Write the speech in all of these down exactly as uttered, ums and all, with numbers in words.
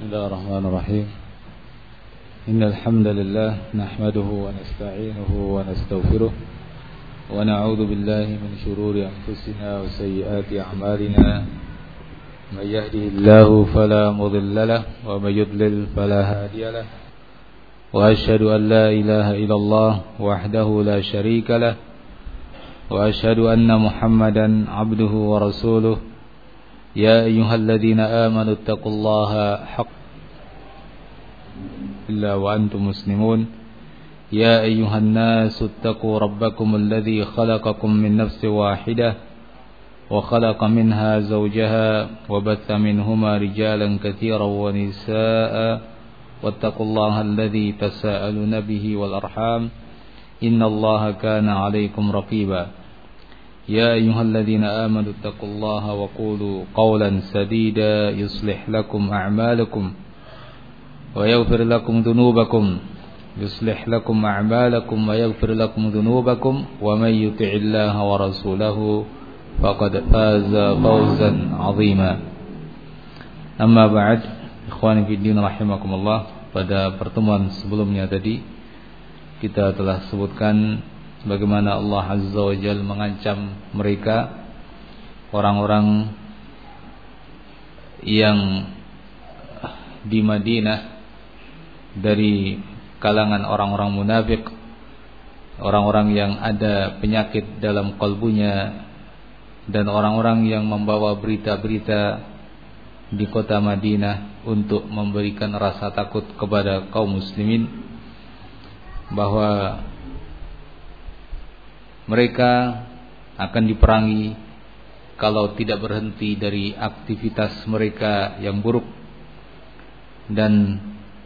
بسم الله الرحمن الرحيم إن الحمد لله نحمده ونستعينه ونستغفره ونعوذ بالله من شرور أنفسنا وسيئات أعمالنا من يهده الله فلا مضل له ومن يضلل فلا هادي له وأشهد أن لا إله إلا الله وحده لا شريك له وأشهد أن محمدا عبده ورسوله يا أيها الذين آمنوا اتقوا الله حق إلا وأنتم مسلمون يا أيها الناس اتقوا ربكم الذي خلقكم من نفس واحدة وخلق منها زوجها وبث منهما رجالا كثيرا ونساء واتقوا الله الذي تساءلون به والأرحام إن الله كان عليكم رقيبا يا أيها الذين آمنوا اتقوا الله وقولوا قولا سديدا يصلح لكم أعمالكم ويغفر لكم ذنوبكم يصلح لكم أعمالكم ويغفر لكم ذنوبكم ومن يطع الله ورسوله فقد فاز فوزا عظيما أما بعد ikhwani fi din rahimakumullah. Pada pertemuan sebelumnya tadi kita telah sebutkan bagaimana Allah Azza wa Jalla mengancam mereka, orang-orang yang di Madinah dari kalangan orang-orang munafik, orang-orang yang ada penyakit dalam kalbunya, dan orang-orang yang membawa berita-berita di kota Madinah untuk memberikan rasa takut kepada kaum muslimin bahwa mereka akan diperangi kalau tidak berhenti dari aktivitas mereka yang buruk, dan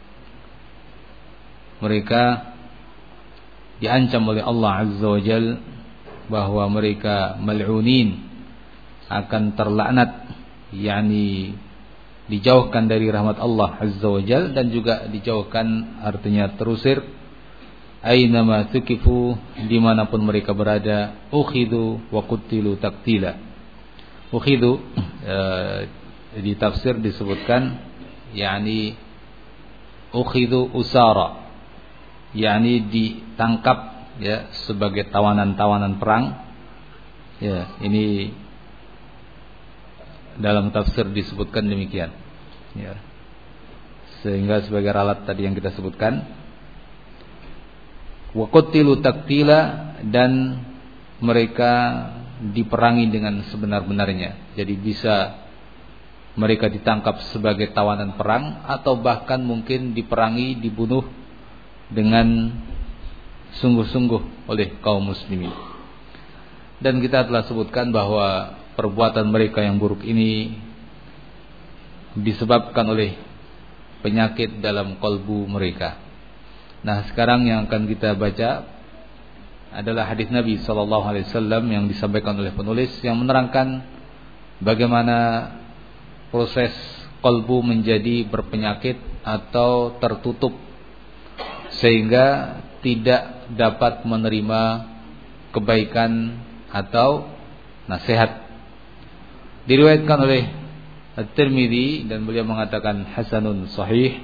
mereka diancam oleh Allah Azza wa Jalla bahwa mereka mal'unin, akan terlaknat, yakni dijauhkan dari rahmat Allah Azza wa Jalla, dan juga dijauhkan artinya terusir. Aynama tukifu, dimanapun mereka berada, ukhidu wa qutilu taktila. Ukhidu e, di tafsir disebutkan yakni ukhidu usara, yakni ditangkap ya sebagai tawanan-tawanan perang. Ya, ini dalam tafsir disebutkan demikian. Ya. Sehingga sebagai ralat tadi yang kita sebutkan, wa qutilu taktila, dan mereka diperangi dengan sebenar-benarnya. Jadi bisa mereka ditangkap sebagai tawanan perang, atau bahkan mungkin diperangi, dibunuh dengan sungguh-sungguh oleh kaum muslimin. Dan kita telah sebutkan bahwa perbuatan mereka yang buruk ini disebabkan oleh penyakit dalam kalbu mereka. Nah, sekarang yang akan kita baca adalah hadis Nabi sallallahu alaihi wasallam yang disampaikan oleh penulis, yang menerangkan bagaimana proses kalbu menjadi berpenyakit atau tertutup sehingga tidak dapat menerima kebaikan atau nasihat. Diriwayatkan oleh At-Tirmidzi dan beliau mengatakan hasanun sahih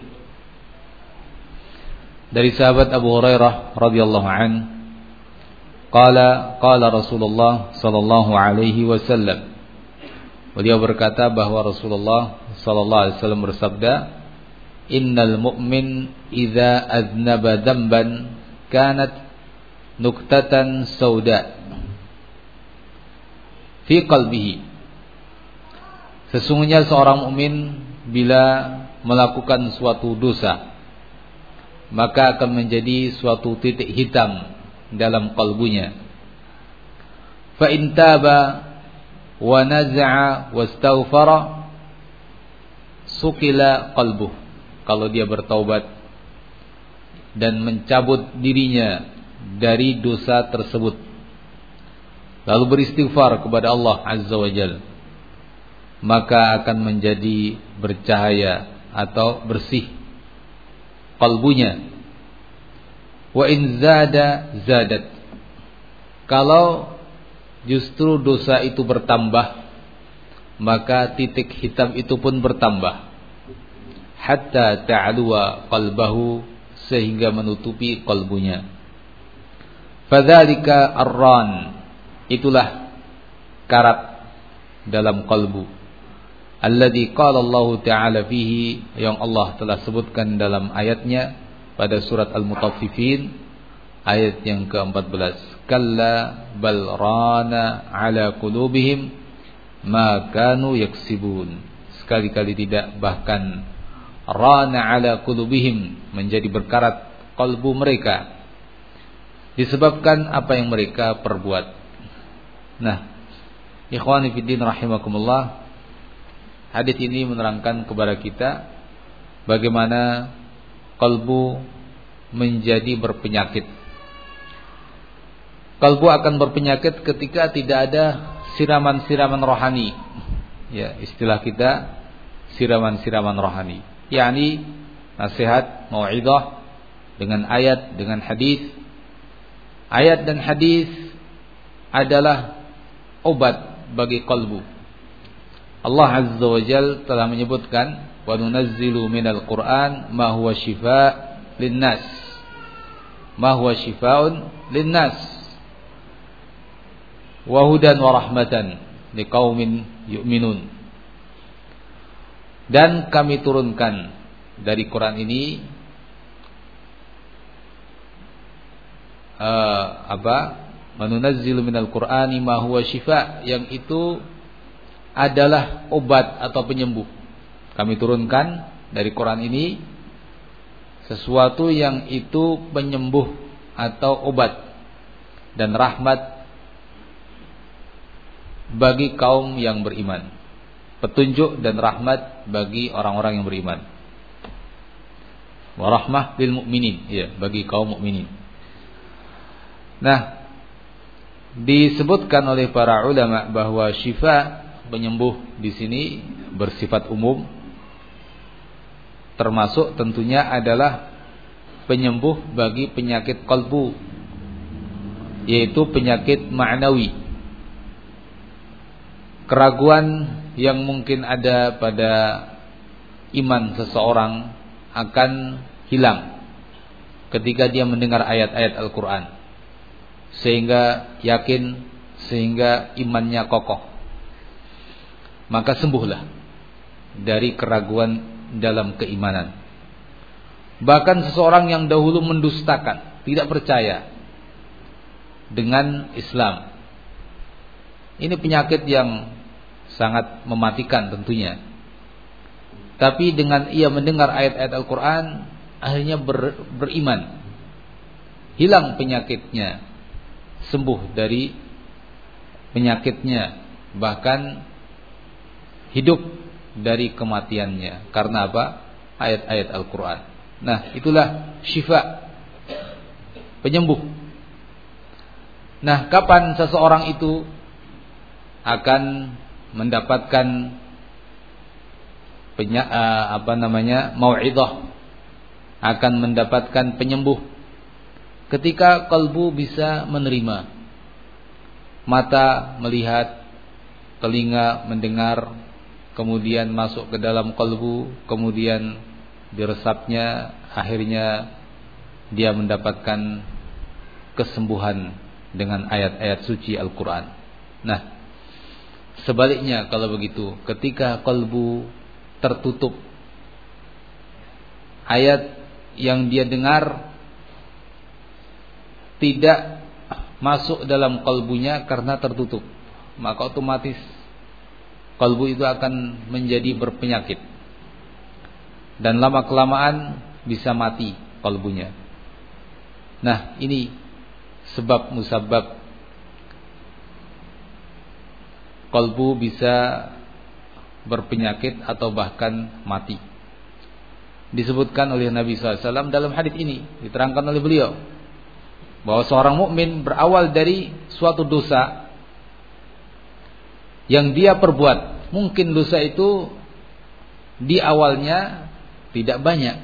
dari sahabat Abu Hurairah radhiyallahu an, qala qala Rasulullah sallallahu alaihi wasallam. Beliau berkata bahwa Rasulullah sallallahu alaihi wasallam bersabda, innal mu'min idza aznaba dzamban kanat nuktatan sauda fi qalbihi. Sesungguhnya seorang mukmin bila melakukan suatu dosa, maka akan menjadi suatu titik hitam dalam kalbunya. Fa in taba wa naza'a wastaghfara sukila qalbuh. Kalau dia bertaubat dan mencabut dirinya dari dosa tersebut, lalu beristighfar kepada Allah Azza wa Jalla, maka akan menjadi bercahaya atau bersih kalbunya. Wa in zada zadat. Kalau justru dosa itu bertambah, maka titik hitam itu pun bertambah. hatta ta'luwa qalbahu, sehingga menutupi qalbunya. Fadzalika ar-ran, itulah karat dalam qalbu. Alladzi qala Allah Ta'ala fihi, yang Allah telah sebutkan dalam ayatnya pada surat Al-Mutaffifin ayat yang keempat belas. Kalla bal rana ala qulubihim ma kanu yaksibun. Sekali-kali tidak, bahkan rana ala qulubihim, menjadi berkarat kalbu mereka disebabkan apa yang mereka perbuat. Nah, ikhwani fiddin rahimakumullah, hadis ini menerangkan kepada kita bagaimana kalbu menjadi berpenyakit. Kalbu akan berpenyakit ketika tidak ada siraman-siraman rohani. Ya, istilah kita siraman-siraman rohani. yakni nasihat, mau'izah dengan ayat, dengan hadis. Ayat dan hadis adalah obat bagi kalbu. Allah Azza wa Jalla telah menyebutkan, wa nunazzilu minal Qur'an ma huwa shifaa linnas. Ma huwa shifaa'un linnas wa hudan wa rahmatan liqaumin yu'minun. Dan kami turunkan dari Quran ini uh, apa? Manunazzilu minal Qur'ani ma huwa shifaa, yang itu adalah obat atau penyembuh. Kami turunkan dari Quran ini sesuatu yang itu penyembuh atau obat dan rahmat bagi kaum yang beriman. Petunjuk dan rahmat bagi orang-orang yang beriman. Wa rahmah lil mu'minin, ya, bagi kaum mukminin. Nah, disebutkan oleh para ulama bahwa syifa, penyembuh di sini bersifat umum, termasuk tentunya adalah penyembuh bagi penyakit qalbu, yaitu penyakit ma'nawi. Keraguan yang mungkin ada pada iman seseorang akan hilang ketika dia mendengar ayat-ayat Al-Quran, sehingga yakin, sehingga imannya kokoh. Maka sembuhlah dari keraguan dalam keimanan. Bahkan seseorang yang dahulu mendustakan, tidak percaya dengan Islam, ini penyakit yang sangat mematikan tentunya. Tapi dengan ia mendengar ayat-ayat Al-Quran, akhirnya ber, beriman, hilang penyakitnya, sembuh dari penyakitnya, bahkan hidup dari kematiannya. Karena apa? Ayat-ayat Al-Quran. Nah, itulah syifa, penyembuh. Nah, kapan seseorang itu akan mendapatkan penya, apa namanya mau'izah, akan mendapatkan penyembuh? Ketika kalbu bisa menerima, mata melihat, telinga mendengar, kemudian masuk ke dalam kalbu, kemudian diresapnya, akhirnya dia mendapatkan kesembuhan dengan ayat-ayat suci Al-Quran. Nah, sebaliknya kalau begitu, ketika kalbu tertutup, ayat yang dia dengar tidak masuk dalam kalbunya karena tertutup, maka otomatis kalbu itu akan menjadi berpenyakit, dan lama kelamaan bisa mati kalbunya. Nah, ini sebab musabab kalbu bisa berpenyakit atau bahkan mati. Disebutkan oleh Nabi shallallahu alaihi wasallam dalam hadis ini, diterangkan oleh beliau bahwa seorang mukmin berawal dari suatu dosa yang dia perbuat. Mungkin dosa itu di awalnya tidak banyak,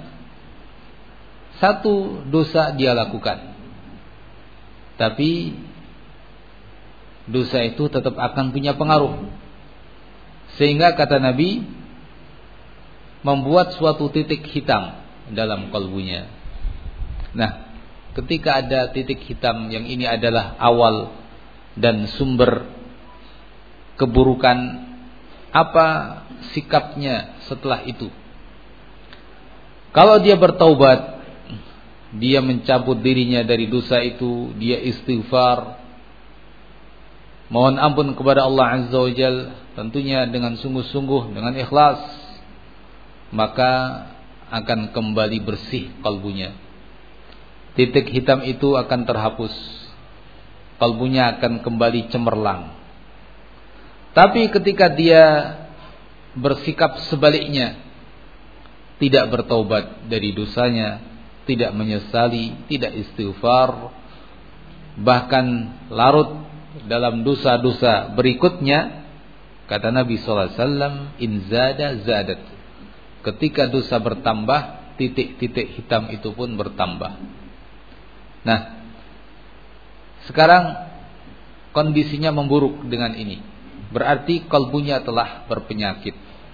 satu dosa dia lakukan, tapi dosa itu tetap akan punya pengaruh. Sehingga kata Nabi, membuat suatu titik hitam dalam kalbunya. Nah, ketika ada titik hitam yang ini adalah awal dan sumber keburukan, apa sikapnya setelah itu? Kalau dia bertaubat, dia mencabut dirinya dari dosa itu, dia istighfar, mohon ampun kepada Allah Azza wa Jalla, tentunya dengan sungguh-sungguh, dengan ikhlas, maka akan kembali bersih kalbunya. Titik hitam itu akan terhapus, kalbunya akan kembali cemerlang. Tapi ketika dia bersikap sebaliknya, tidak bertaubat dari dosanya, tidak menyesali, tidak istighfar, bahkan larut dalam dosa-dosa berikutnya, kata Nabi sallallahu alaihi wasallam, in zada zadat. Ketika dosa bertambah, titik-titik hitam itu pun bertambah. Nah, sekarang kondisinya memburuk dengan ini. Berarti kalbunya telah berpenyakit.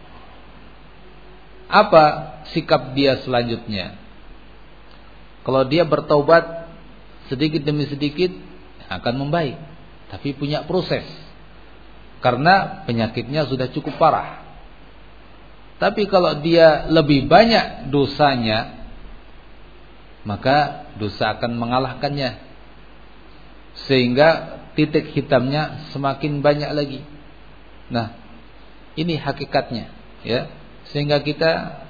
Apa sikap dia selanjutnya? Kalau dia bertaubat sedikit demi sedikit akan membaik, tapi punya proses. Karena penyakitnya sudah cukup parah. Tapi kalau dia lebih banyak dosanya, maka dosa akan mengalahkannya, sehingga titik hitamnya semakin banyak lagi. Nah, ini hakikatnya, ya. Sehingga kita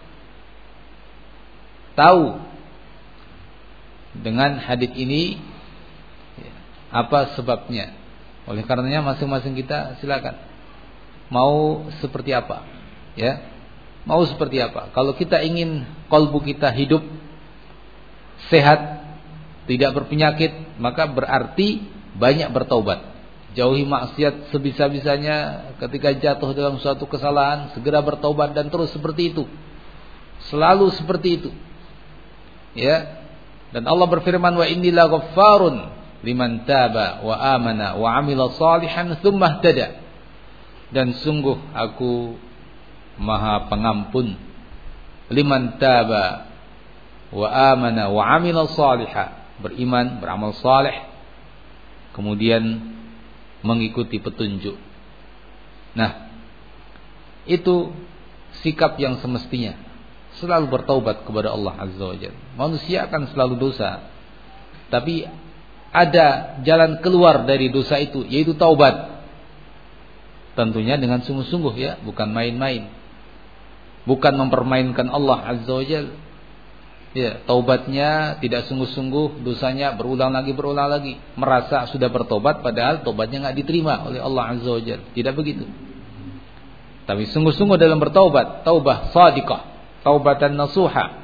tahu dengan hadis ini apa sebabnya. Oleh karenanya masing-masing kita silakan mau seperti apa, ya. Mau seperti apa? Kalau kita ingin kalbu kita hidup sehat, tidak berpenyakit, maka berarti banyak bertaubat. Jauhi maksiat sebisa-bisanya. Ketika jatuh dalam suatu kesalahan, segera bertaubat dan terus seperti itu. Selalu seperti itu. Ya. Dan Allah berfirman, wa inni la ghaffarun liman taba wa amana wa amila salihan tsumma ihtada. Dan sungguh aku Maha pengampun liman taba wa amana wa amila salihah, beriman, beramal saleh, kemudian mengikuti petunjuk. Nah, itu sikap yang semestinya, selalu bertaubat kepada Allah Azza wa Jalla. Manusia akan selalu dosa, tapi ada jalan keluar dari dosa itu, yaitu taubat. Tentunya dengan sungguh-sungguh, ya, bukan main-main, bukan mempermainkan Allah Azza wa Jalla. Ya, taubatnya tidak sungguh-sungguh, dosanya berulang lagi berulang lagi, merasa sudah bertobat padahal tobatnya enggak diterima oleh Allah Azza wa Jalla. Tidak begitu. Tapi sungguh-sungguh dalam bertaubat, taubah shadiqah, taubatan nasuha.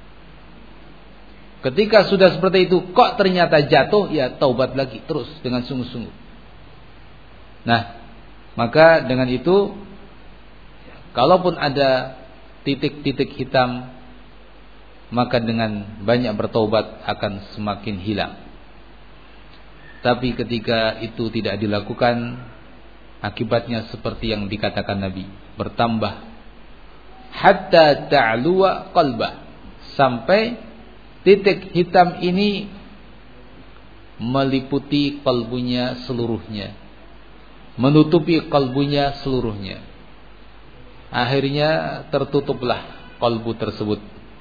Ketika sudah seperti itu kok ternyata jatuh, ya taubat lagi terus dengan sungguh-sungguh. Nah, maka dengan itu kalaupun ada titik-titik hitam, maka dengan banyak bertaubat akan semakin hilang. Tapi ketika itu tidak dilakukan, akibatnya seperti yang dikatakan Nabi, bertambah hatta ta'luwa qalbah, sampai titik hitam ini meliputi kalbunya seluruhnya, menutupi kalbunya seluruhnya. Akhirnya tertutuplah kalbu tersebut.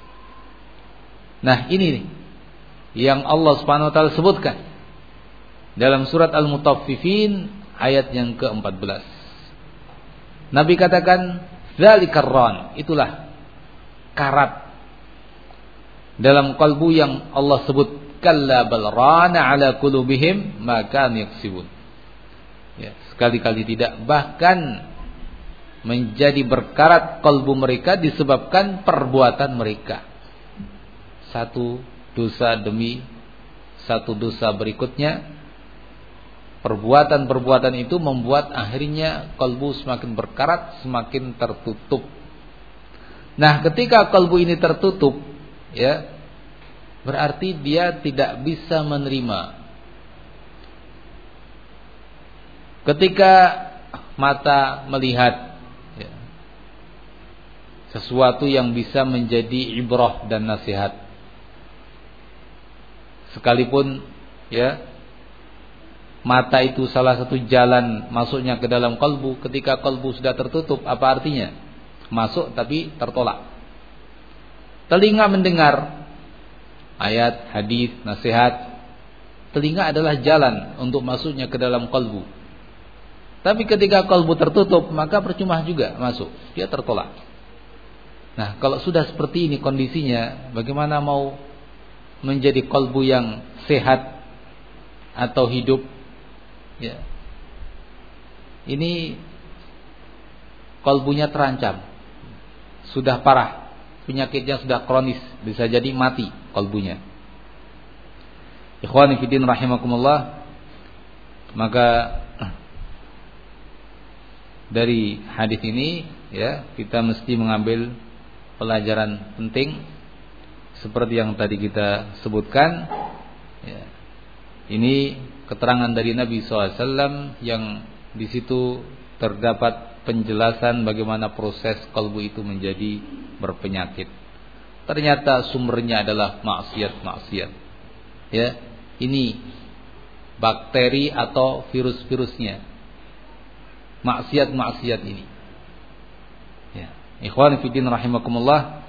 Nah, ini nih yang Allah Subhanahu wa taala sebutkan dalam surat Al-Mutaffifin ayat yang keempat belas. Nabi katakan, "Dzalikar ran", itulah karat dalam kalbu yang Allah sebut, "Kalla bal rana ala qulubihim ma kanu yaksibun". Ya, sekali-kali tidak, bahkan menjadi berkarat kalbu mereka disebabkan perbuatan mereka. Satu dosa demi satu dosa berikutnya, perbuatan-perbuatan itu membuat akhirnya kalbu semakin berkarat, semakin tertutup. Nah, ketika kalbu ini tertutup, ya, berarti dia tidak bisa menerima. Ketika mata melihat, ya, sesuatu yang bisa menjadi ibrah dan nasihat. Sekalipun ya mata itu salah satu jalan masuknya ke dalam kalbu, ketika kalbu sudah tertutup, apa artinya? Masuk tapi tertolak. Telinga mendengar ayat, hadis, nasihat. Telinga adalah jalan untuk masuknya ke dalam kalbu. Tapi ketika kalbu tertutup, maka percuma juga masuk, dia tertolak. Nah, kalau sudah seperti ini kondisinya, bagaimana mau menjadi kalbu yang sehat atau hidup? Ya. Ini kalbunya terancam, sudah parah, penyakitnya sudah kronis, bisa jadi mati kalbunya. Ikhwani fiddin rahimakumullah, maka dari hadis ini ya kita mesti mengambil pelajaran penting seperti yang tadi kita sebutkan. Ya. Ini keterangan dari Nabi shallallahu alaihi wasallam yang di situ terdapat penjelasan bagaimana proses kalbu itu menjadi berpenyakit. Ternyata sumbernya adalah maksiat-maksiat. Ya, ini bakteri atau virus-virusnya. Maksiat-maksiat ini. Ya, ikhwan fillah rahimakumullah.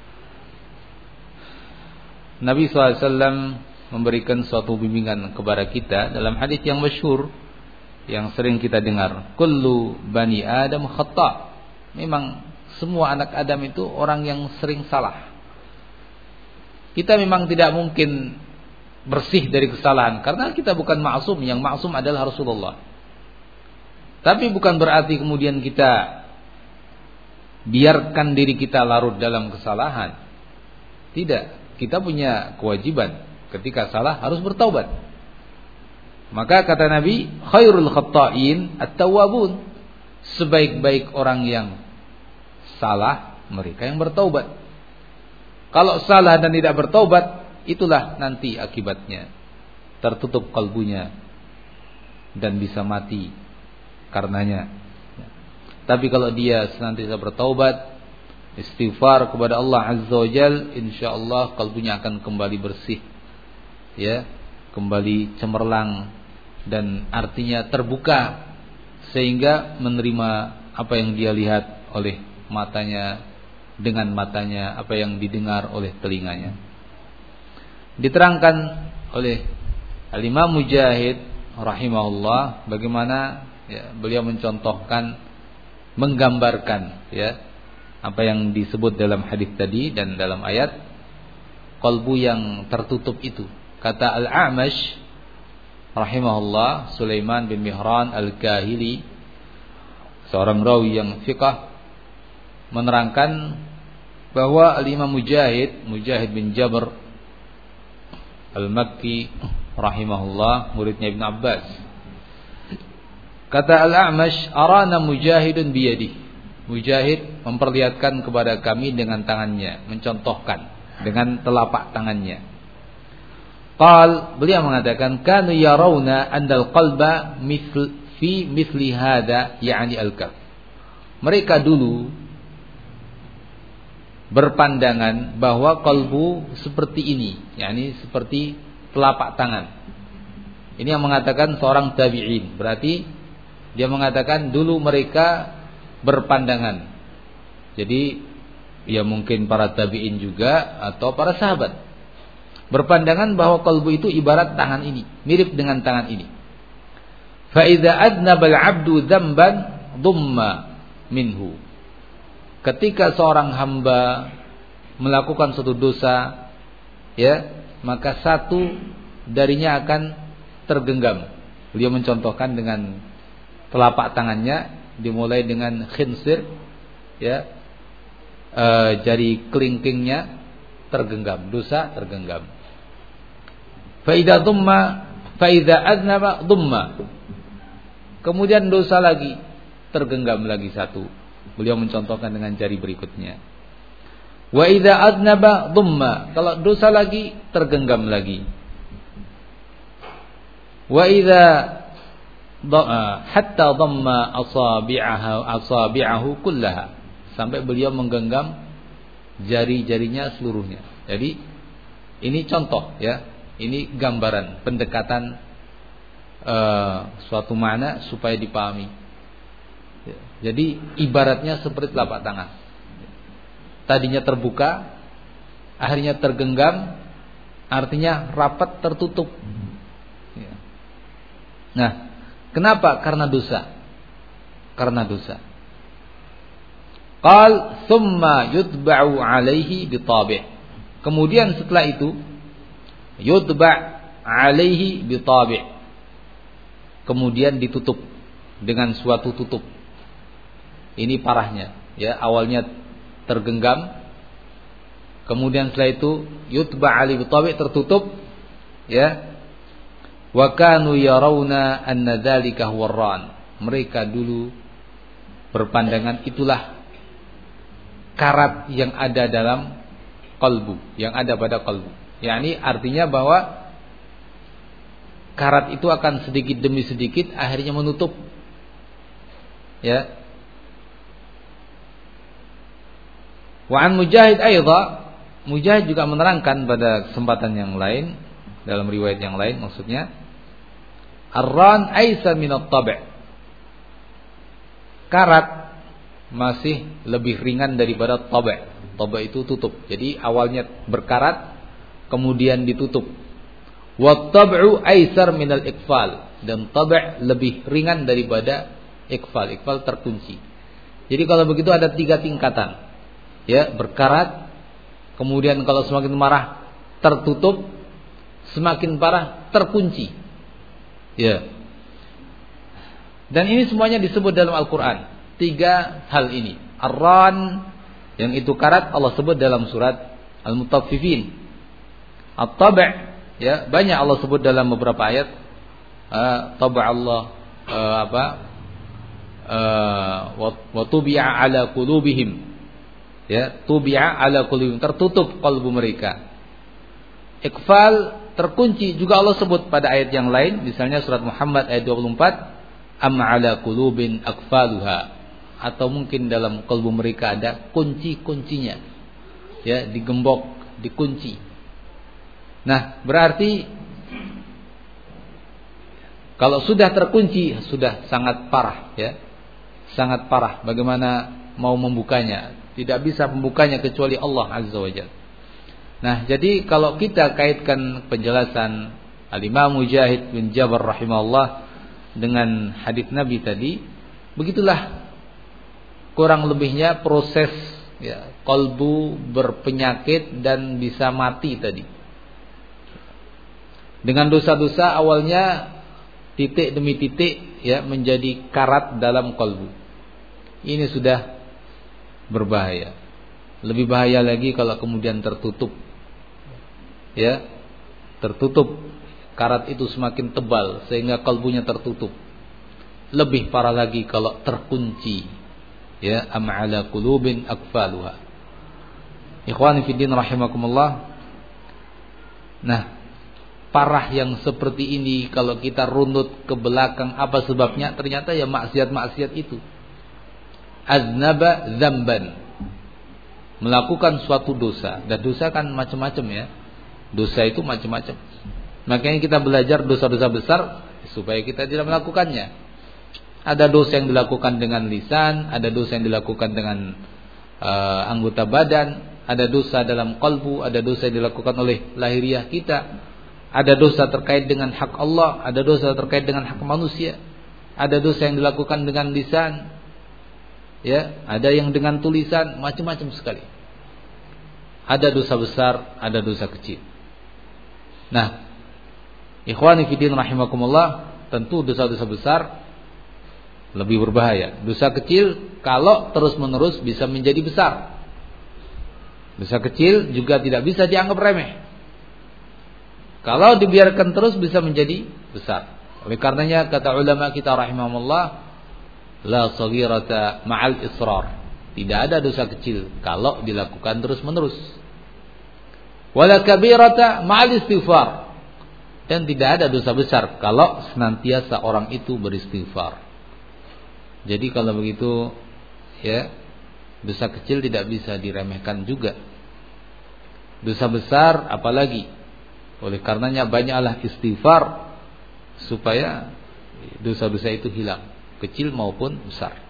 Nabi shallallahu alaihi wasallam memberikan suatu bimbingan kepada kita dalam hadis yang masyhur yang sering kita dengar, kullu bani Adam khata'. Memang semua anak Adam itu orang yang sering salah. Kita memang tidak mungkin bersih dari kesalahan karena kita bukan maksum, yang maksum adalah Rasulullah. Tapi bukan berarti kemudian kita biarkan diri kita larut dalam kesalahan. Tidak, kita punya kewajiban ketika salah harus bertaubat. Maka kata Nabi, khairul khatta'in at-tawwabun. Sebaik-baik orang yang salah mereka yang bertaubat. Kalau salah dan tidak bertaubat, itulah nanti akibatnya. Tertutup kalbunya dan bisa mati karenanya. Tapi kalau dia senantiasa bertaubat, istighfar kepada Allah Azza wa Jal, insyaallah kalbunya akan kembali bersih. Ya, kembali cemerlang dan artinya terbuka sehingga menerima apa yang dia lihat oleh matanya dengan matanya, apa yang didengar oleh telinganya. Diterangkan oleh Al-Imam Mujahid rahimahullah bagaimana ya, beliau mencontohkan, menggambarkan ya apa yang disebut dalam hadis tadi dan dalam ayat, kalbu yang tertutup itu. Kata Al-A'mash rahimahullah, Sulaiman bin Mihran Al-Kahili, seorang rawi yang fiqh, menerangkan bahwa Al-Imam Mujahid, Mujahid bin Jabr Al-Makki rahimahullah, muridnya Ibn Abbas. Kata Al-A'mash, arana Mujahidun biyadih. Mujahid memperlihatkan kepada kami dengan tangannya, mencontohkan dengan telapak tangannya. Qal, beliau mengatakan, kanu yarawna andal qalba mithl fi mithli hada, ya'ni al-kaf. Mereka dulu berpandangan bahwa kalbu seperti ini, yakni seperti telapak tangan. Ini yang mengatakan seorang tabi'in. Berarti dia mengatakan dulu mereka berpandangan. Jadi ya mungkin para tabi'in juga atau para sahabat berpandangan bahwa kalbu itu ibarat tangan ini, mirip dengan tangan ini. Fa idza adnaba al-'abdu dzamban dhumma minhu. Ketika seorang hamba melakukan suatu dosa, ya, maka satu darinya akan tergenggam. Beliau mencontohkan dengan telapak tangannya, dimulai dengan khinsir, ya, e, jari kelingkingnya tergenggam, dosa tergenggam. Fa idza dhumma fa idza adnaba dhumma. Kemudian dosa lagi, tergenggam lagi satu. Beliau mencontohkan dengan jari berikutnya. Wa idza adnaba dhumma. Kalau dosa lagi, tergenggam lagi. Wa idza hatta dhamma asabi'ahu asabi'ahu kullaha. sampai beliau menggenggam jari-jarinya seluruhnya. Jadi ini contoh ya, ini gambaran pendekatan uh, suatu makna supaya dipahami. Ya. Jadi ibaratnya seperti telapak tangan. Tadinya terbuka, akhirnya tergenggam, artinya rapat tertutup. Ya. Nah, kenapa? Karena dosa. Karena dosa. Qal thumma yutba'u alaihi bitabi'. Kemudian setelah itu yutba' alaihi bitabi'. Kemudian ditutup dengan suatu tutup. Ini parahnya, ya, awalnya tergenggam, kemudian setelah itu yutba' alaihi bitabi' tertutup, ya. Wa kanu yarawna anna dzalika huwa ar-ran. Mereka dulu berpandangan itulah karat yang ada dalam qalbu, yang ada pada qalbu. Yani artinya bahwa karat itu akan sedikit demi sedikit akhirnya menutup. Ya. Wa an Mujahid aidha, Mujahid juga menerangkan pada kesempatan yang lain, dalam riwayat yang lain maksudnya, ar-ran aisa min at-tab'. Karat masih lebih ringan daripada tab'. Tab' itu tutup. Jadi awalnya berkarat, kemudian ditutup. Wa tab'u aisar minal iqfal, dan tab' lebih ringan daripada iqfal. Iqfal terkunci. Jadi kalau begitu ada tiga tingkatan. Ya, berkarat, kemudian kalau semakin marah tertutup, semakin parah terkunci. Ya. Dan ini semuanya disebut dalam Al-Quran. Tiga hal ini. Ar-ran, yang itu karat, Allah sebut dalam surat Al-Mutaffifin. At-tab', ya, banyak Allah sebut dalam beberapa ayat. Uh, Tab' Allah uh, apa? Uh, wa tubi'a ala qulubihim. Ya, tubi'a ala qulubihim, tertutup kalbu mereka. Iqfal, terkunci, juga Allah sebut pada ayat yang lain, misalnya surat Muhammad ayat dua puluh empat, am ala qulubin aqfaluha, atau mungkin dalam kalbu mereka ada kunci-kuncinya, ya, digembok, dikunci. Nah, berarti kalau sudah terkunci sudah sangat parah, ya, sangat parah. Bagaimana mau membukanya? Tidak bisa membukanya kecuali Allah Azza wa Jalla. Nah, jadi kalau kita kaitkan penjelasan Al-Imam Mujahid bin Jabr rahimahullah dengan hadis Nabi tadi, begitulah kurang lebihnya proses, ya, kalbu berpenyakit dan bisa mati tadi. Dengan dosa-dosa awalnya titik demi titik, ya, menjadi karat dalam kalbu. Ini sudah berbahaya. Lebih bahaya lagi kalau kemudian tertutup. Ya, tertutup, karat itu semakin tebal sehingga kalbunya tertutup. Lebih parah lagi kalau terkunci, ya, am ala qulubin aqfaluha. Ikhwani fi din rahimakumullah. Nah, parah yang seperti ini kalau kita runut ke belakang apa sebabnya? Ternyata ya maksiat-maksiat itu. Aznaba dzamban, melakukan suatu dosa. Dan dosa kan macam-macam, ya. Dosa itu macam-macam. Makanya kita belajar dosa-dosa besar supaya kita tidak melakukannya. Ada dosa yang dilakukan dengan lisan, ada dosa yang dilakukan dengan uh, anggota badan, ada dosa dalam qalbu, ada dosa yang dilakukan oleh lahiriah kita, ada dosa terkait dengan hak Allah, ada dosa terkait dengan hak manusia, ada dosa yang dilakukan dengan lisan, ya, ada yang dengan tulisan, macam-macam sekali. Ada dosa besar, ada dosa kecil. Nah, ikhwani fillah rahimakumullah, tentu dosa-dosa besar lebih berbahaya. Dosa kecil kalau terus-menerus bisa menjadi besar. Dosa kecil juga tidak bisa dianggap remeh. Kalau dibiarkan terus bisa menjadi besar. Oleh karenanya kata ulama kita rahimahumullah, la saghirata ma'al israr. Tidak ada dosa kecil kalau dilakukan terus-menerus. Wala kabirata ma'al istighfar. Dan tidak ada dosa besar kalau senantiasa orang itu beristighfar. Jadi kalau begitu, ya, Dosa kecil tidak bisa diremehkan juga. Dosa besar apalagi. Oleh karenanya banyaklah istighfar supaya dosa-dosa itu hilang, kecil maupun besar.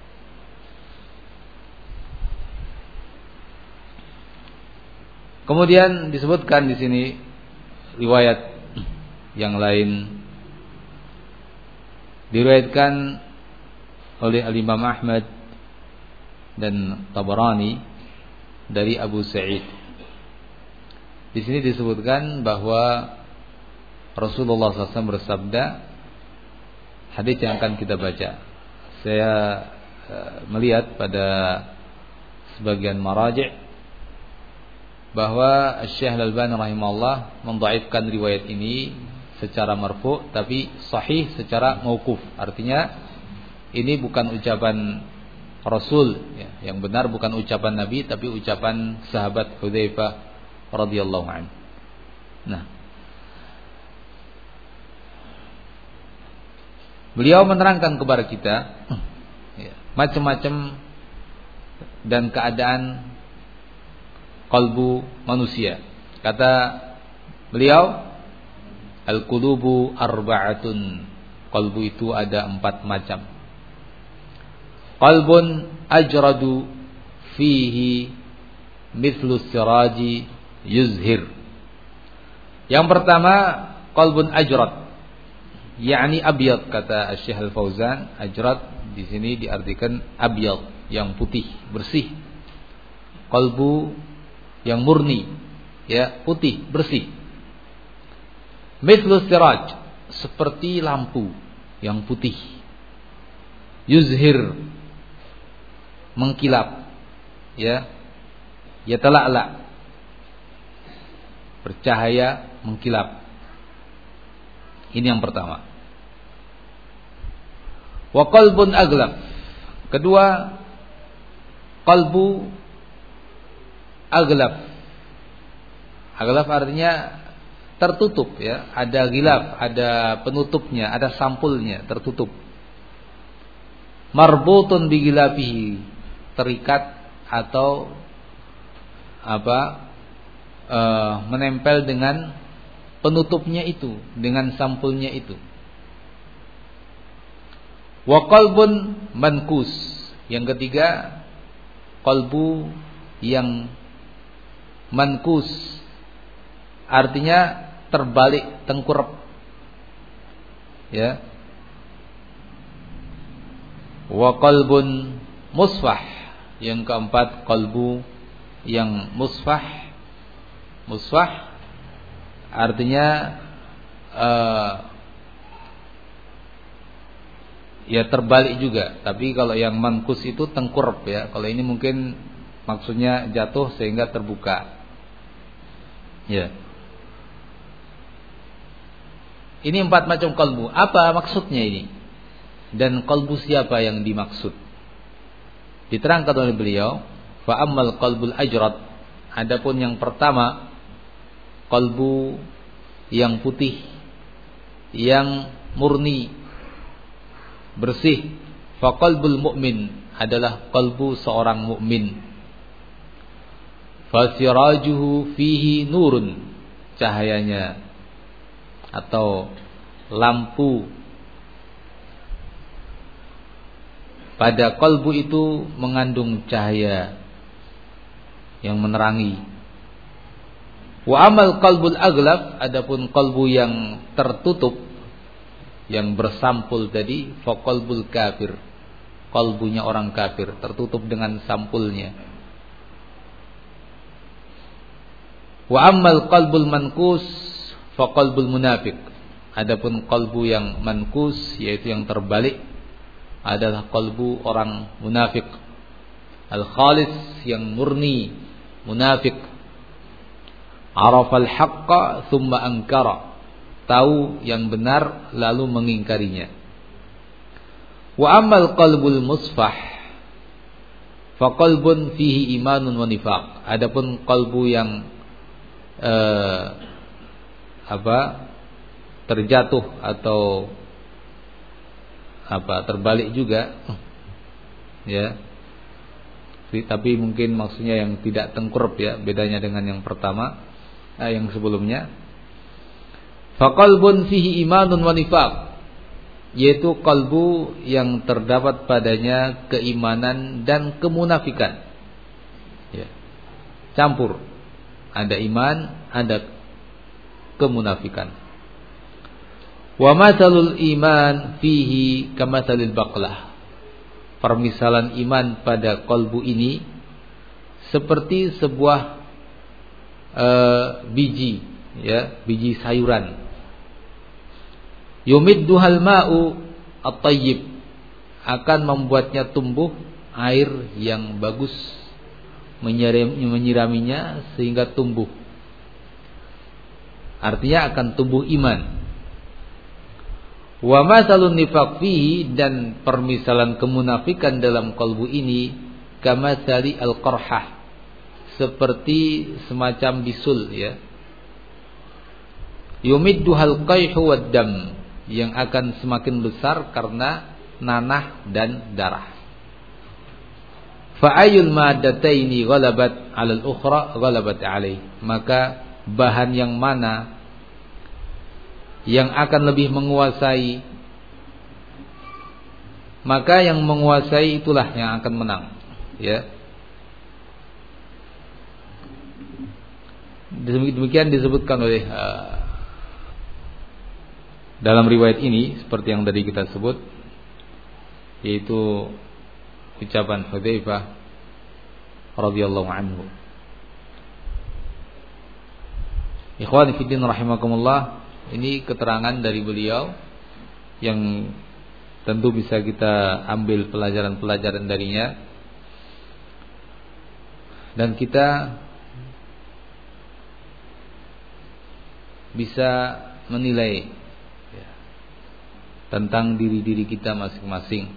Kemudian disebutkan di sini riwayat yang lain, diriwayatkan oleh Al-Imam Ahmad dan Tabarani dari Abu Sa'id. Di sini disebutkan bahwa Rasulullah shallallahu alaihi wasallam bersabda, hadis yang akan kita baca. Saya uh, melihat pada sebagian maraji' bahwa Syekh Al-Albani rahimahullah mendhaifkan riwayat ini secara marfu', tapi sahih secara mauquf. Artinya ini bukan ucapan Rasul, ya. Yang benar bukan ucapan Nabi, tapi ucapan sahabat Hudzaifah radhiyallahu anhu. Nah, beliau menerangkan kepada kita ya, macam-macam dan keadaan kalbu manusia. Kata beliau, al-qulubu arba'atun. Kalbu itu ada empat macam. Qalbun ajradu fihi mithlu siraji yuzhir. Yang pertama, qalbun ajrad, yakni abyad, kata Syekh Al-Fauzan. Ajrad di sini diartikan abyad, yang putih, bersih. Qalbu yang murni, ya, putih, bersih. Mithlu siraj, seperti lampu yang putih. Yuzhir, mengkilap, ya, yatala'la, bercahaya, mengkilap. Ini yang pertama. Wa qalbun aglaf. Kedua, qalbu aglaf. Aglaf artinya tertutup, ya, ada gilaf, ada penutupnya, ada sampulnya, tertutup. Marbutun bi gilafihi, terikat atau apa e, menempel dengan penutupnya itu, dengan sampulnya itu. Wa qalbun mankus. Yang ketiga, qalbu yang mankus, artinya terbalik, tengkurap, ya. Wa qalbun musfah. Yang keempat, qalbu yang musfah. Musfah artinya uh, ya terbalik juga. Tapi kalau yang mankus itu tengkurap, ya. Kalau ini mungkin maksudnya jatuh sehingga terbuka, ya. Ini empat macam qalbu. Apa maksudnya ini? Dan qalbu siapa yang dimaksud? Diterangkan oleh beliau, fa ammal qalbul ajrad, adapun yang pertama, qalbu yang putih, yang murni, bersih. Fa qalbul mu'min adalah qalbu seorang mukmin. Fa sirajuhu fihi nurun, cahayanya atau lampu pada kalbu itu mengandung cahaya yang menerangi. Wa amal qalbul aglaf, adapun kalbu yang tertutup, yang bersampul tadi, fa qalbul kafir, kalbunya orang kafir, tertutup dengan sampulnya. Wa amal qalbul mankus fa qalbul munafik, adapun kalbu yang mankus, yaitu yang terbalik, adalah kalbu orang munafik. Al-khalis, yang murni, munafik. Arafal haqqa thumma ankara, tahu yang benar lalu mengingkarinya. Wa ammal qalbul musfah fa qalbun fihi imanun wa nifaq, adapun kalbu yang eh, apa terjatuh atau apa terbalik juga, ya, Tapi mungkin maksudnya yang tidak tengkurap ya, bedanya dengan yang pertama, eh, yang sebelumnya. Faqalbun fihi imanun wa nifaq, yaitu kalbu yang terdapat padanya keimanan dan kemunafikan. Ya. Campur. Ada iman, ada kemunafikan. Wa matsalul iman fihi kamatsalil baqlah. Permisalan iman pada kalbu ini seperti sebuah uh, biji, ya, biji sayuran. Yumidduhal ma'u at-tayyib, akan membuatnya tumbuh air yang bagus, menyiram, menyiraminya sehingga tumbuh. Artinya akan tumbuh iman. Wa masalun nifaq fihi, dan permisalan kemunafikan dalam kalbu ini kamatsali al-qarhah, seperti semacam bisul, ya. Yumidduhal qayhu wad dam, yang akan semakin besar karena nanah dan darah. Fa ayyul maddataini ghalabat 'alal ukhra ghalabat 'alaihi, maka bahan yang mana yang akan lebih menguasai, maka yang menguasai itulah yang akan menang, ya. Demikian disebutkan oleh uh, dalam riwayat ini, seperti yang tadi kita sebut, yaitu ucapan Hudzaifah radhiyallahu anhu. Ikhwan fillah rahimakumullah, ini keterangan dari beliau yang tentu bisa kita ambil pelajaran-pelajaran darinya, dan kita bisa menilai ya, tentang diri-diri kita masing-masing.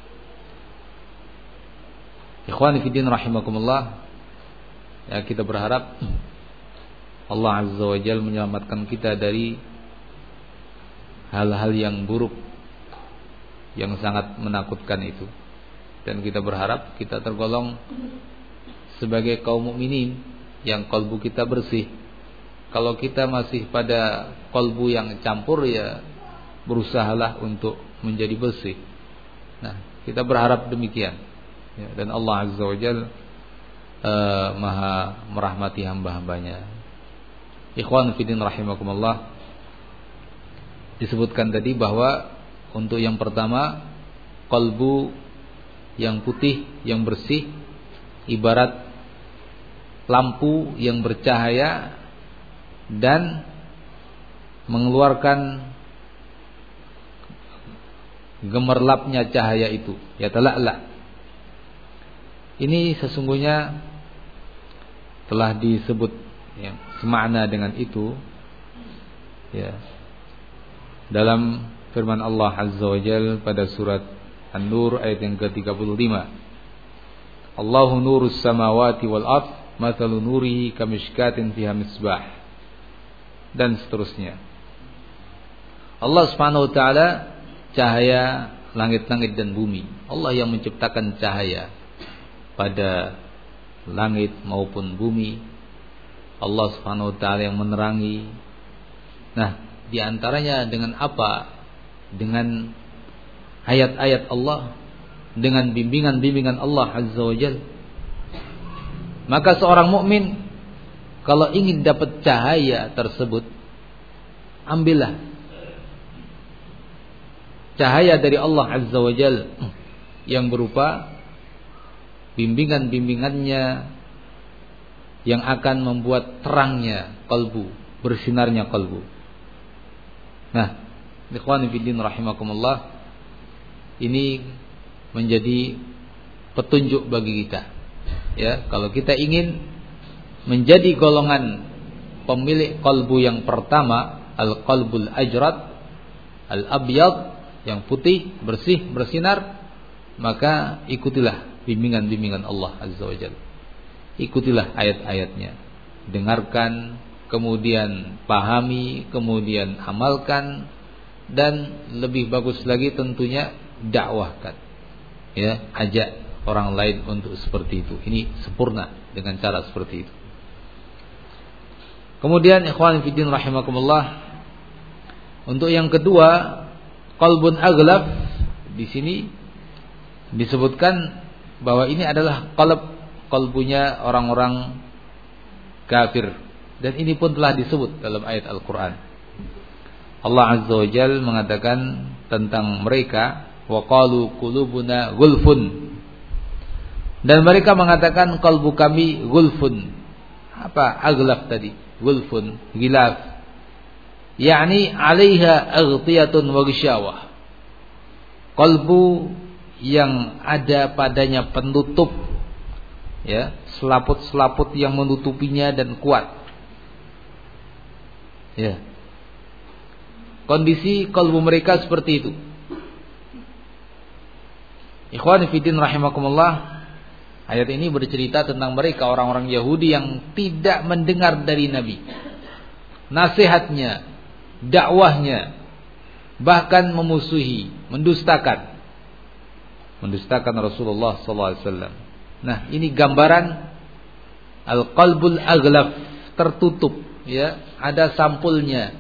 Ikhwan fillah rahimakumullah, ya, kita berharap Allah Azza wa Jalla menyelamatkan kita dari hal-hal yang buruk, yang sangat menakutkan itu. Dan kita berharap kita tergolong sebagai kaum mukminin yang kalbu kita bersih. Kalau kita masih pada kalbu yang campur, ya berusahalah untuk menjadi bersih. Nah, kita berharap demikian, ya, dan Allah Azza wa Jalla uh, maha merahmati hamba-hambanya. Ikhwan fillah rahimakumullah, disebutkan tadi bahwa untuk yang pertama, kalbu yang putih, yang bersih, ibarat lampu yang bercahaya dan mengeluarkan gemerlapnya cahaya itu, ya tala'la. Ini sesungguhnya telah disebut, ya, semakna dengan itu, ya, dalam firman Allah Azza wa Jalla pada surat An-Nur ayat yang ke tiga puluh lima. Allahu nurus samawati wal ardh, mathalu nurihi kamishkatin fiha misbah, dan seterusnya. Allah Subhanahu wa taala cahaya langit-langit dan bumi. Allah yang menciptakan cahaya pada langit maupun bumi. Allah Subhanahu wa taala yang menerangi. Nah, di antaranya dengan apa? Dengan ayat-ayat Allah, dengan bimbingan-bimbingan Allah Azza wa Jalla. Maka seorang mukmin kalau ingin dapat cahaya tersebut, ambillah cahaya dari Allah Azza wa Jalla yang berupa bimbingan-bimbingannya yang akan membuat terangnya kalbu, bersinarnya kalbu. Nah, ikhwan fillah rahimakumullah, ini menjadi petunjuk bagi kita. Ya, kalau kita ingin menjadi golongan pemilik kalbu yang pertama, al-qalbul ajrad, al-abyad, yang putih, bersih, bersinar, maka ikutilah bimbingan-bimbingan Allah Azza wa Jalla. Ikutilah ayat-ayatnya, dengarkan, kemudian pahami, kemudian amalkan, dan lebih bagus lagi tentunya dakwahkan, ya, ajak orang lain untuk seperti itu. Ini sempurna dengan cara seperti itu. Kemudian ikhwan fillah rahimakumullah, untuk yang kedua, qalbun aghlab, di sini disebutkan bahwa ini adalah qalb qalbunya orang-orang kafir, dan ini pun telah disebut dalam ayat Al-Qur'an. Allah Azza wa Jalla mengatakan tentang mereka, wa qalu qulubuna ghulfun, dan mereka mengatakan qalbu kami ghulfun. Apa aghlab tadi? Ghulfun, gilaf, yakni 'alaiha aghtiyatun wa ghisyawah. Qalbu yang ada padanya penutup, ya, selaput-selaput yang menutupinya dan kuat. Ya. Kondisi qalbu mereka seperti itu. Ikhwan fillah rahimakumullah, ayat ini bercerita tentang mereka orang-orang Yahudi yang tidak mendengar dari Nabi, nasihatnya, dakwahnya, bahkan memusuhi, mendustakan, mendustakan Rasulullah sallallahu alaihi wasallam. Nah, ini gambaran al-qalbul aghlaf, tertutup, ya, ada sampulnya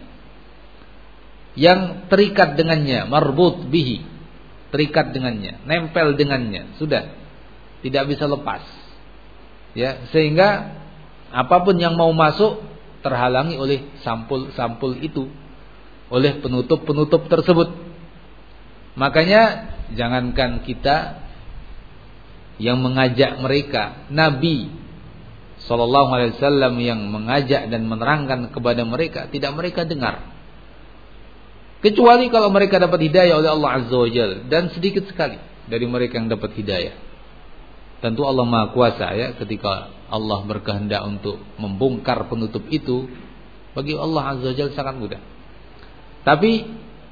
yang terikat dengannya, marbut bihi, terikat dengannya, nempel dengannya, sudah tidak bisa lepas, ya, sehingga apapun yang mau masuk terhalangi oleh sampul-sampul itu, oleh penutup-penutup tersebut. Makanya jangankan kita yang mengajak mereka, Nabi sallallahu alaihi wasallam yang mengajak dan menerangkan kepada mereka, tidak mereka dengar. Kecuali kalau mereka dapat hidayah oleh Allah Azza wa Jalla, dan sedikit sekali dari mereka yang dapat hidayah. Tentu Allah Maha Kuasa, ya, ketika Allah berkehendak untuk membongkar penutup itu, bagi Allah Azza wa Jalla sangat mudah. Tapi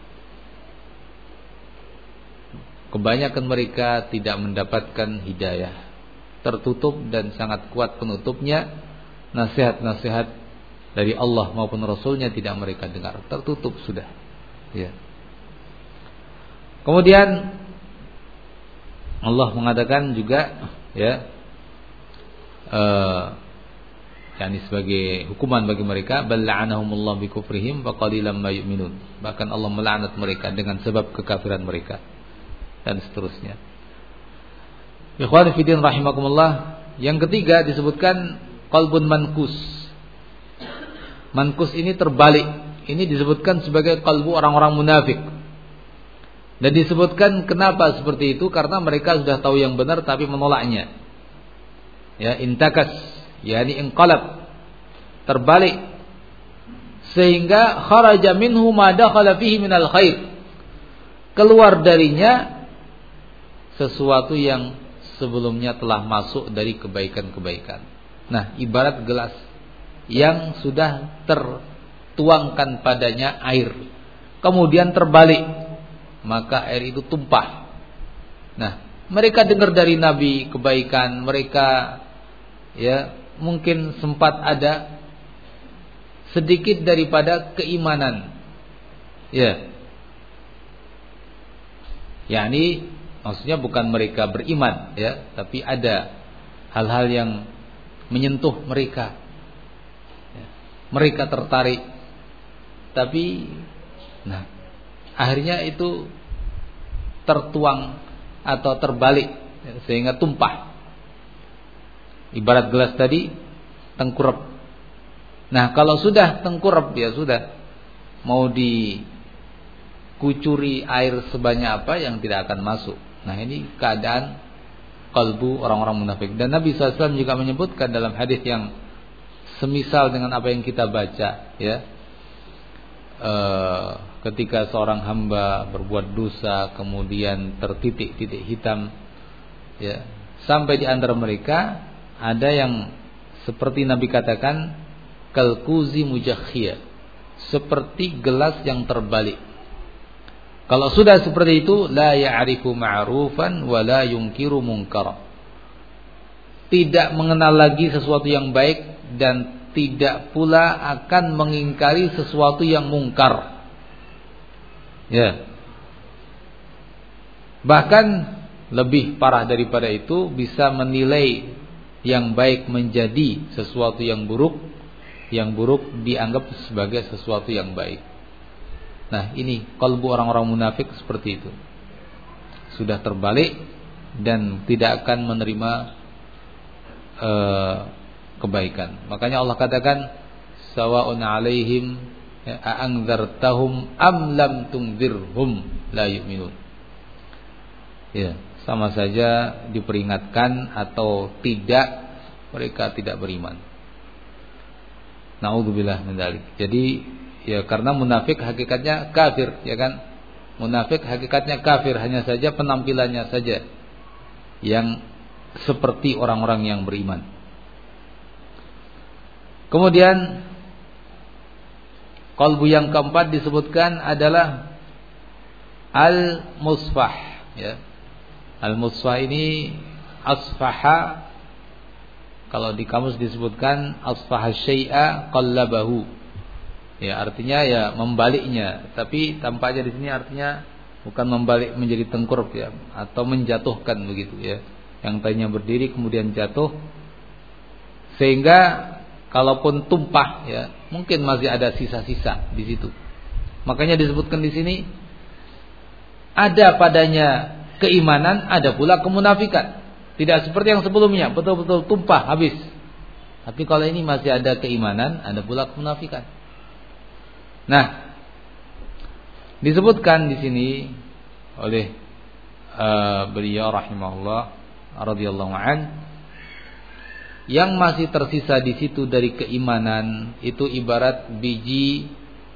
kebanyakan mereka tidak mendapatkan hidayah, tertutup dan sangat kuat penutupnya. Nasihat-nasihat dari Allah maupun Rasulnya tidak mereka dengar, tertutup sudah. Ya. Kemudian Allah mengatakan juga, ya, uh, yakni sebagai hukuman bagi mereka, bal la'anahumullah bi kufrihim wa qalilan ma yu'minun. Bahkan Allah melaknat mereka dengan sebab kekafiran mereka, dan seterusnya. Ikhwan fillah rahimakumullah, yang ketiga disebutkan qalbun mankus. Mankus ini terbalik. Ini disebutkan sebagai qalbu orang-orang munafik. Dan disebutkan kenapa seperti itu, karena mereka sudah tahu yang benar tapi menolaknya. Ya, intakas, yakni inqalab, terbalik, sehingga kharaja minhu ma dakhala fihi minal khair. Keluar darinya sesuatu yang sebelumnya telah masuk dari kebaikan-kebaikan. Nah, ibarat gelas yang sudah tertuangkan padanya air, kemudian terbalik, maka air itu tumpah. Nah, mereka dengar dari Nabi kebaikan, mereka, ya, mungkin sempat ada sedikit daripada keimanan, ya, yakni maksudnya bukan mereka beriman, ya, tapi ada hal-hal yang menyentuh mereka, ya, mereka tertarik, tapi nah akhirnya itu tertuang atau terbalik, ya, sehingga tumpah. Ibarat gelas tadi tengkurap. Nah, kalau sudah tengkurap, ya sudah, mau dikucuri air sebanyak apa yang tidak akan masuk. Nah, ini keadaan kalbu orang-orang munafik. Dan Nabi shallallahu alaihi wasallam juga menyebutkan dalam hadis yang semisal dengan apa yang kita baca, ya, e, ketika seorang hamba berbuat dosa kemudian tertitik-titik hitam, ya, sampai di antara mereka ada yang seperti Nabi katakan kalkuzi mujakhiyah, seperti gelas yang terbalik. Kalau sudah seperti itu, la ya'rifu ma'rufan wa la yunkiru munkar. Tidak mengenal lagi sesuatu yang baik dan tidak pula akan mengingkari sesuatu yang mungkar. Ya. Bahkan lebih parah daripada itu, bisa menilai yang baik menjadi sesuatu yang buruk, yang buruk dianggap sebagai sesuatu yang baik. Nah, ini kalbu orang-orang munafik seperti itu. Sudah terbalik dan tidak akan menerima uh, kebaikan. Makanya Allah katakan sawa'un 'alaihim a'anzartahum am lam tunzirhum la yu'minun. Ya, sama saja diperingatkan atau tidak, mereka tidak beriman. Naudzubillah min dzalik. Jadi ya karena munafik hakikatnya kafir, ya kan? Munafik hakikatnya kafir, hanya saja penampilannya saja yang seperti orang-orang yang beriman. Kemudian qalbu yang keempat disebutkan adalah al-musfah, ya. Al-musfah ini asfaha, kalau di kamus disebutkan asfaha syai'a qallabahu. Ya, artinya ya membaliknya, tapi tampaknya di sini artinya bukan membalik menjadi tengkurap, ya, atau menjatuhkan begitu, ya. Yang tadinya berdiri kemudian jatuh, sehingga kalaupun tumpah, ya, mungkin masih ada sisa-sisa di situ. Makanya disebutkan di sini ada padanya keimanan, ada pula kemunafikan. Tidak seperti yang sebelumnya, betul-betul tumpah habis. Tapi kalau ini masih ada keimanan, ada pula kemunafikan. Nah, disebutkan di sini oleh uh, beliau rahimahullah radhiyallahu an, yang masih tersisa di situ dari keimanan itu ibarat biji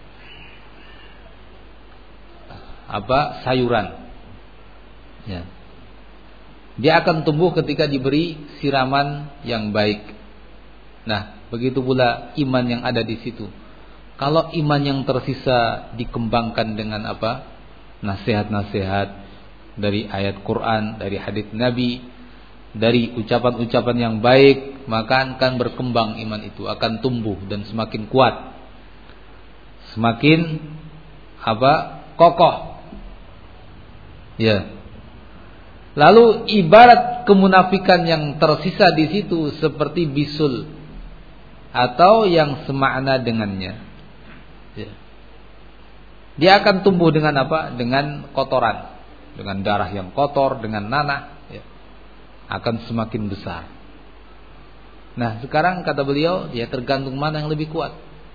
apa sayuran. Ya. Dia akan tumbuh ketika diberi siraman yang baik. Nah, begitu pula iman yang ada di situ. Kalau iman yang tersisa dikembangkan dengan apa? Nasihat-nasihat dari ayat Quran, dari hadits Nabi, dari ucapan-ucapan yang baik, maka akan berkembang iman itu, akan tumbuh dan semakin kuat, semakin apa? Kokoh. Ya. Lalu ibarat kemunafikan yang tersisa di situ seperti bisul atau yang semakna dengannya. Ya. Dia akan tumbuh dengan apa? Dengan kotoran, dengan darah yang kotor, dengan nanah, ya. Akan semakin besar. Nah, sekarang kata beliau, ya tergantung mana yang lebih kuat.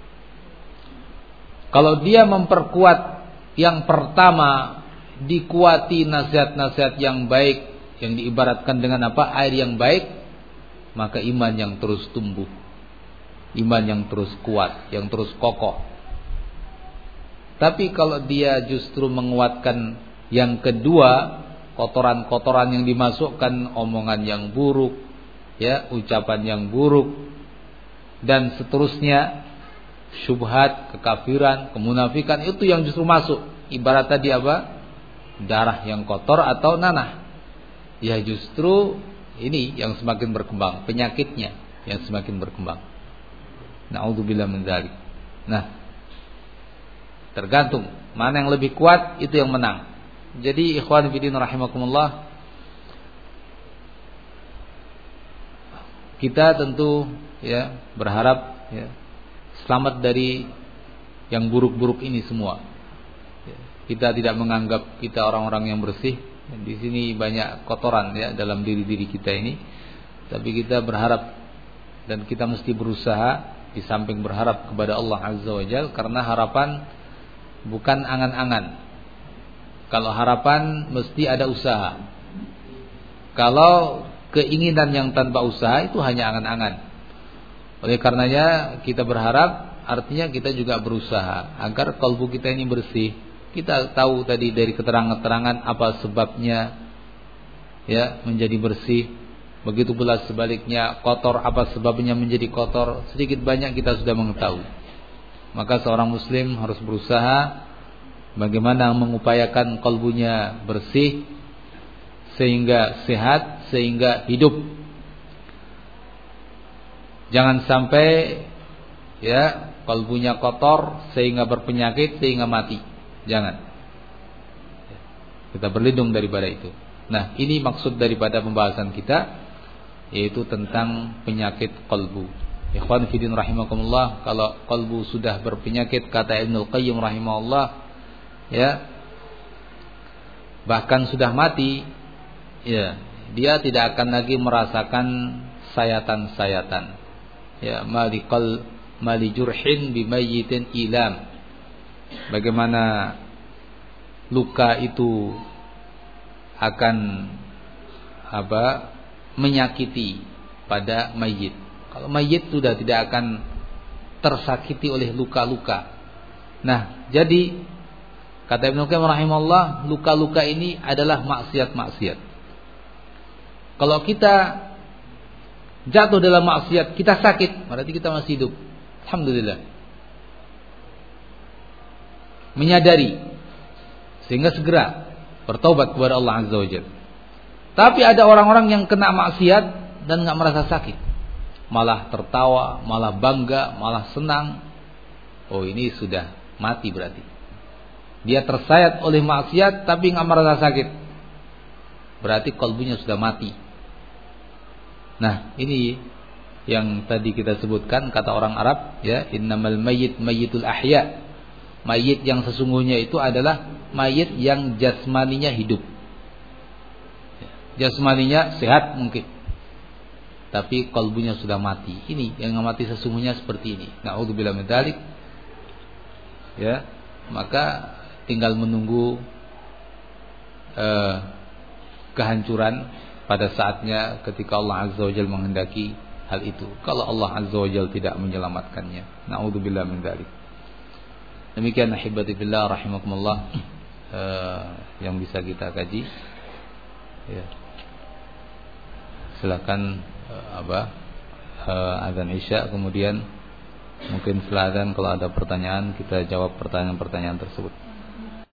Kalau dia memperkuat yang pertama, dikuati nasihat-nasihat yang baik, yang diibaratkan dengan apa? Air yang baik, maka iman yang terus tumbuh, iman yang terus kuat, yang terus kokoh. Tapi kalau dia justru menguatkan yang kedua, kotoran-kotoran yang dimasukkan, omongan yang buruk, ya, ucapan yang buruk, dan seterusnya, syubhat, kekafiran, kemunafikan, itu yang justru masuk. Ibarat tadi apa? Darah yang kotor atau nanah. Ya justru ini yang semakin berkembang, penyakitnya yang semakin berkembang. Na'udzubillah min dzalik. Nah, tergantung mana yang lebih kuat, itu yang menang. Jadi ikhwan fillah rahimakumullah, kita tentu ya berharap ya selamat dari yang buruk-buruk ini semua. Kita tidak menganggap kita orang-orang yang bersih. Di sini banyak kotoran ya dalam diri-diri kita ini. Tapi kita berharap dan kita mesti berusaha di samping berharap kepada Allah Azza wa Jalla, karena harapan bukan angan-angan. Kalau harapan mesti ada usaha. Kalau keinginan yang tanpa usaha itu hanya angan-angan. Oleh karenanya kita berharap, artinya kita juga berusaha agar kalbu kita ini bersih. Kita tahu tadi dari keterangan-keterangan apa sebabnya ya menjadi bersih. Begitu pula sebaliknya, kotor apa sebabnya menjadi kotor. Sedikit banyak kita sudah mengetahui. Maka seorang muslim harus berusaha bagaimana mengupayakan kalbunya bersih sehingga sehat, sehingga hidup. Jangan sampai ya kalbunya kotor sehingga berpenyakit, sehingga mati. Jangan. Kita berlindung daripada itu. Nah, ini maksud daripada pembahasan kita, yaitu tentang penyakit qalbu. Ikhwan fillah rahimakumullah, kalau qalbu sudah berpenyakit, kata Ibnul Qayyim rahimahullah, ya, bahkan sudah mati, ya, dia tidak akan lagi merasakan sayatan-sayatan. Ya, malikal mali jurhin bimayyitin ilam. Bagaimana luka itu akan apa? Menyakiti pada mayit. Kalau mayit sudah tidak akan tersakiti oleh luka-luka. Nah, jadi kata Ibnu Qayyim rahimahullah, luka-luka ini adalah maksiat-maksiat. Kalau kita jatuh dalam maksiat, kita sakit, berarti kita masih hidup. Alhamdulillah. Menyadari, sehingga segera bertaubat kepada Allah Azza wa Jalla. Tapi ada orang-orang yang kena maksiat dan enggak merasa sakit, malah tertawa, malah bangga, malah senang. Oh, ini sudah mati berarti. Dia tersayat oleh maksiat tapi enggak merasa sakit, berarti kalbunya sudah mati. Nah, ini yang tadi kita sebutkan, kata orang Arab, ya, innamal mayyit mayyitul ahya. Mayit yang sesungguhnya itu adalah mayit yang jasmaninya hidup. Jasmaninya sehat mungkin, tapi kalbunya sudah mati. Ini yang mati sesungguhnya seperti ini. Na'udzubillah min dzalik. Ya, maka tinggal menunggu eh, kehancuran pada saatnya ketika Allah Azza wa Jalla menghendaki hal itu. Kalau Allah Azza wa Jalla tidak menyelamatkannya. Na'udzubillah min dzalik. Demikian ahibati fillah rahimakumullah eh, yang bisa kita kaji. Ya. Silakan eh, apa? Eh, azan Isya, kemudian mungkin setelah azan kalau ada pertanyaan kita jawab pertanyaan-pertanyaan tersebut.